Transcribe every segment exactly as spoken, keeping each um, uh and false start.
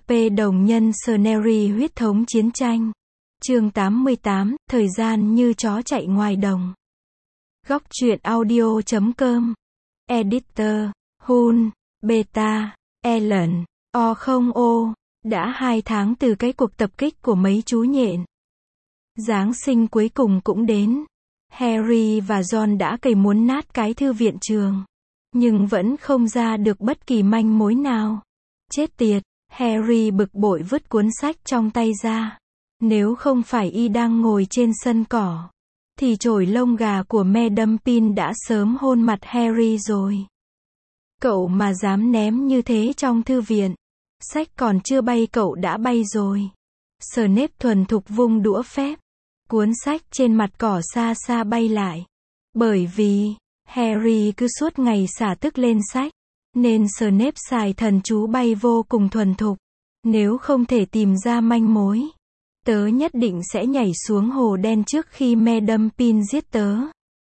P đồng nhân Scenery huyết thống chiến tranh. Chương tám mươi tám, thời gian như chó chạy ngoài đồng. Góc truyện audio chấm com. Editor, Hun, Beta, Ellen, O không O. Đã hai tháng từ cái cuộc tập kích của mấy chú nhện. Giáng sinh cuối cùng cũng đến. Harry và Ron đã cày muốn nát cái thư viện trường. Nhưng vẫn không ra được bất kỳ manh mối nào. Chết tiệt, Harry bực bội vứt cuốn sách trong tay ra. Nếu không phải y đang ngồi trên sân cỏ, thì chổi lông gà của Madame Pin đã sớm hôn mặt Harry rồi. Cậu mà dám ném như thế trong thư viện. Sách còn chưa bay cậu đã bay rồi. Snape thuần thục vung đũa phép. Cuốn sách trên mặt cỏ xa xa bay lại. Bởi vì Harry cứ suốt ngày xả tức lên sách, nên Snape xài thần chú bay vô cùng thuần thục. Nếu không thể tìm ra manh mối, tớ nhất định sẽ nhảy xuống hồ đen trước khi Madame Pin giết tớ.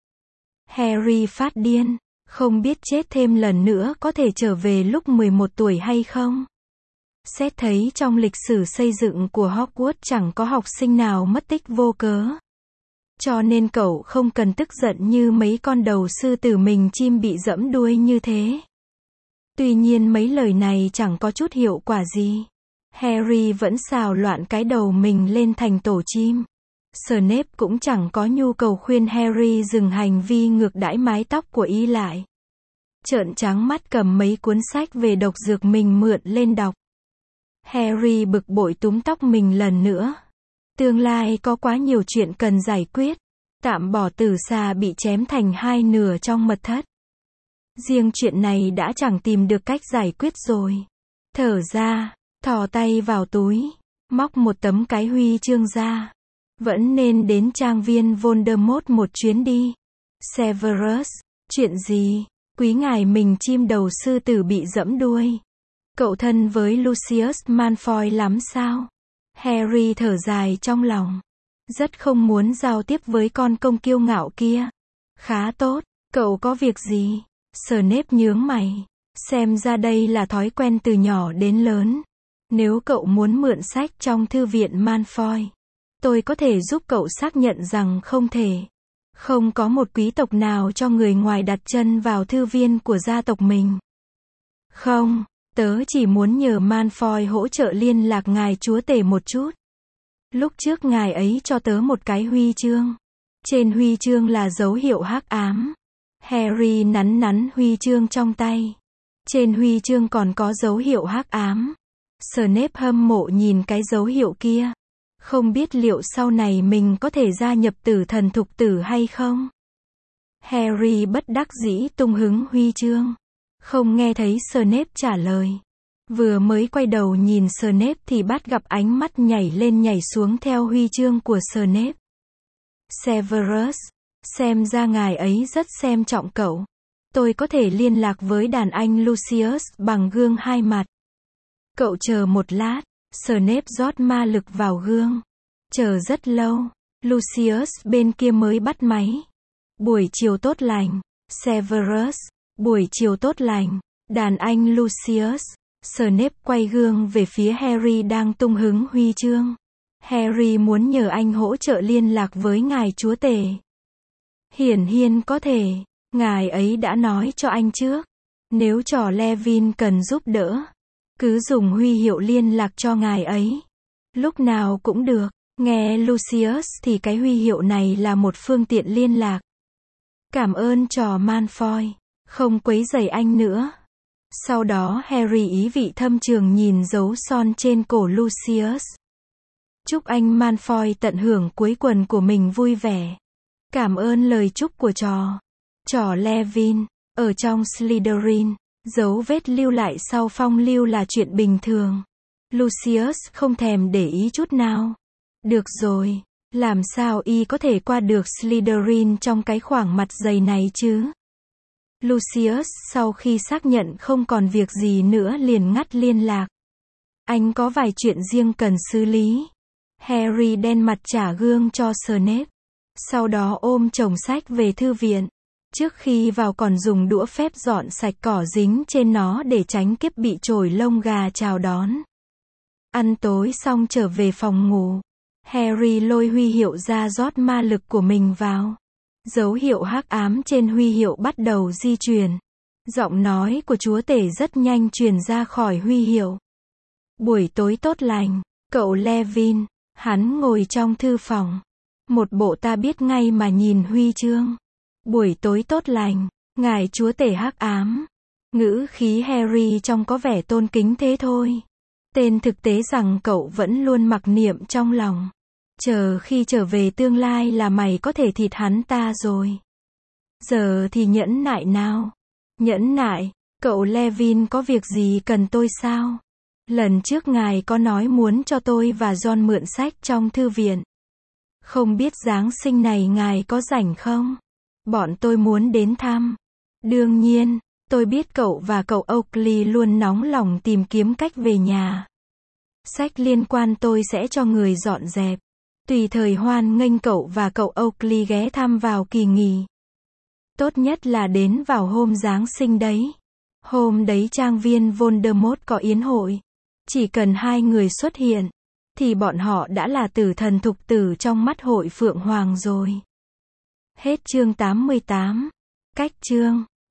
Harry phát điên, không biết chết thêm lần nữa có thể trở về lúc mười một tuổi hay không. Xét thấy trong lịch sử xây dựng của Hogwarts chẳng có học sinh nào mất tích vô cớ. Cho nên cậu không cần tức giận như mấy con đầu sư tử mình chim bị giẫm đuôi như thế. Tuy nhiên mấy lời này chẳng có chút hiệu quả gì. Harry vẫn xào loạn cái đầu mình lên thành tổ chim. Snape cũng chẳng có nhu cầu khuyên Harry dừng hành vi ngược đãi mái tóc của y lại. Trợn trắng mắt cầm mấy cuốn sách về độc dược mình mượn lên đọc. Harry bực bội túm tóc mình lần nữa. Tương lai có quá nhiều chuyện cần giải quyết. Tạm bỏ tử xà bị chém thành hai nửa trong mật thất. Riêng chuyện này đã chẳng tìm được cách giải quyết rồi. Thở ra, thò tay vào túi, móc một tấm cái huy chương ra. Vẫn nên đến trang viên Voldemort một chuyến đi. Severus, chuyện gì? Quý ngài mình chim đầu sư tử bị giẫm đuôi. Cậu thân với Lucius Malfoy lắm sao? Harry thở dài trong lòng. Rất không muốn giao tiếp với con công kiêu ngạo kia. Khá tốt, cậu có việc gì? Snape nhướng mày. Xem ra đây là thói quen từ nhỏ đến lớn. Nếu cậu muốn mượn sách trong thư viện Malfoy, tôi có thể giúp cậu xác nhận rằng không thể. Không có một quý tộc nào cho người ngoài đặt chân vào thư viên của gia tộc mình. Không, tớ chỉ muốn nhờ Malfoy hỗ trợ liên lạc ngài chúa tể một chút. Lúc trước ngài ấy cho tớ một cái huy chương. Trên huy chương là dấu hiệu hắc ám. Harry nắn nắn huy chương trong tay. Trên huy chương còn có dấu hiệu hắc ám. Snape hâm mộ nhìn cái dấu hiệu kia. Không biết liệu sau này mình có thể gia nhập tử thần thục tử hay không? Harry bất đắc dĩ tung hứng huy chương. Không nghe thấy Snape trả lời. Vừa mới quay đầu nhìn Snape thì bắt gặp ánh mắt nhảy lên nhảy xuống theo huy chương của Snape. Severus, xem ra ngài ấy rất xem trọng cậu. Tôi có thể liên lạc với đàn anh Lucius bằng gương hai mặt. Cậu chờ một lát. Snape rót ma lực vào gương. Chờ rất lâu. Lucius bên kia mới bắt máy. Buổi chiều tốt lành. Severus. Buổi chiều tốt lành. Đàn anh Lucius. Snape quay gương về phía Harry đang tung hứng huy chương. Harry muốn nhờ anh hỗ trợ liên lạc với ngài chúa tể. Hiển nhiên có thể. Ngài ấy đã nói cho anh trước. Nếu trò Levin cần giúp đỡ, cứ dùng huy hiệu liên lạc cho ngài ấy. Lúc nào cũng được. Nghe Lucius thì cái huy hiệu này là một phương tiện liên lạc. Cảm ơn trò Malfoy. Không quấy rầy anh nữa. Sau đó Harry ý vị thâm trường nhìn dấu son trên cổ Lucius. Chúc anh Malfoy tận hưởng cuối tuần của mình vui vẻ. Cảm ơn lời chúc của trò. Trò Levin. Ở trong Slytherin, dấu vết lưu lại sau phong lưu là chuyện bình thường. Lucius không thèm để ý chút nào. Được rồi, làm sao y có thể qua được Slytherin trong cái khoảng mặt dày này chứ? Lucius sau khi xác nhận không còn việc gì nữa liền ngắt liên lạc. Anh có vài chuyện riêng cần xử lý. Harry đen mặt trả gương cho Snape. Sau đó ôm chồng sách về thư viện. Trước khi vào còn dùng đũa phép dọn sạch cỏ dính trên nó để tránh kiếp bị chổi lông gà chào đón. Ăn tối xong trở về phòng ngủ. Harry lôi huy hiệu ra rót ma lực của mình vào. Dấu hiệu hắc ám trên huy hiệu bắt đầu di chuyển. Giọng nói của chúa tể rất nhanh truyền ra khỏi huy hiệu. Buổi tối tốt lành, cậu Levin. Hắn ngồi trong thư phòng. Một bộ ta biết ngay mà nhìn huy chương. Buổi tối tốt lành, ngài chúa tể hắc ám. Ngữ khí Harry trông có vẻ tôn kính thế thôi. Tên thực tế rằng cậu vẫn luôn mặc niệm trong lòng. Chờ khi trở về tương lai là mày có thể thịt hắn ta rồi. Giờ thì nhẫn nại nào. Nhẫn nại, cậu Levin có việc gì cần tôi sao? Lần trước ngài có nói muốn cho tôi và John mượn sách trong thư viện. Không biết Giáng sinh này ngài có rảnh không? Bọn tôi muốn đến thăm. Đương nhiên, tôi biết cậu và cậu Oakley luôn nóng lòng tìm kiếm cách về nhà. Sách liên quan tôi sẽ cho người dọn dẹp. Tùy thời hoan nghênh cậu và cậu Oakley ghé thăm vào kỳ nghỉ. Tốt nhất là đến vào hôm Giáng sinh đấy. Hôm đấy trang viên Voldemort có yến hội. Chỉ cần hai người xuất hiện, thì bọn họ đã là tử thần thục tử trong mắt hội Phượng Hoàng rồi. Hết chương tám mươi tám. Cách chương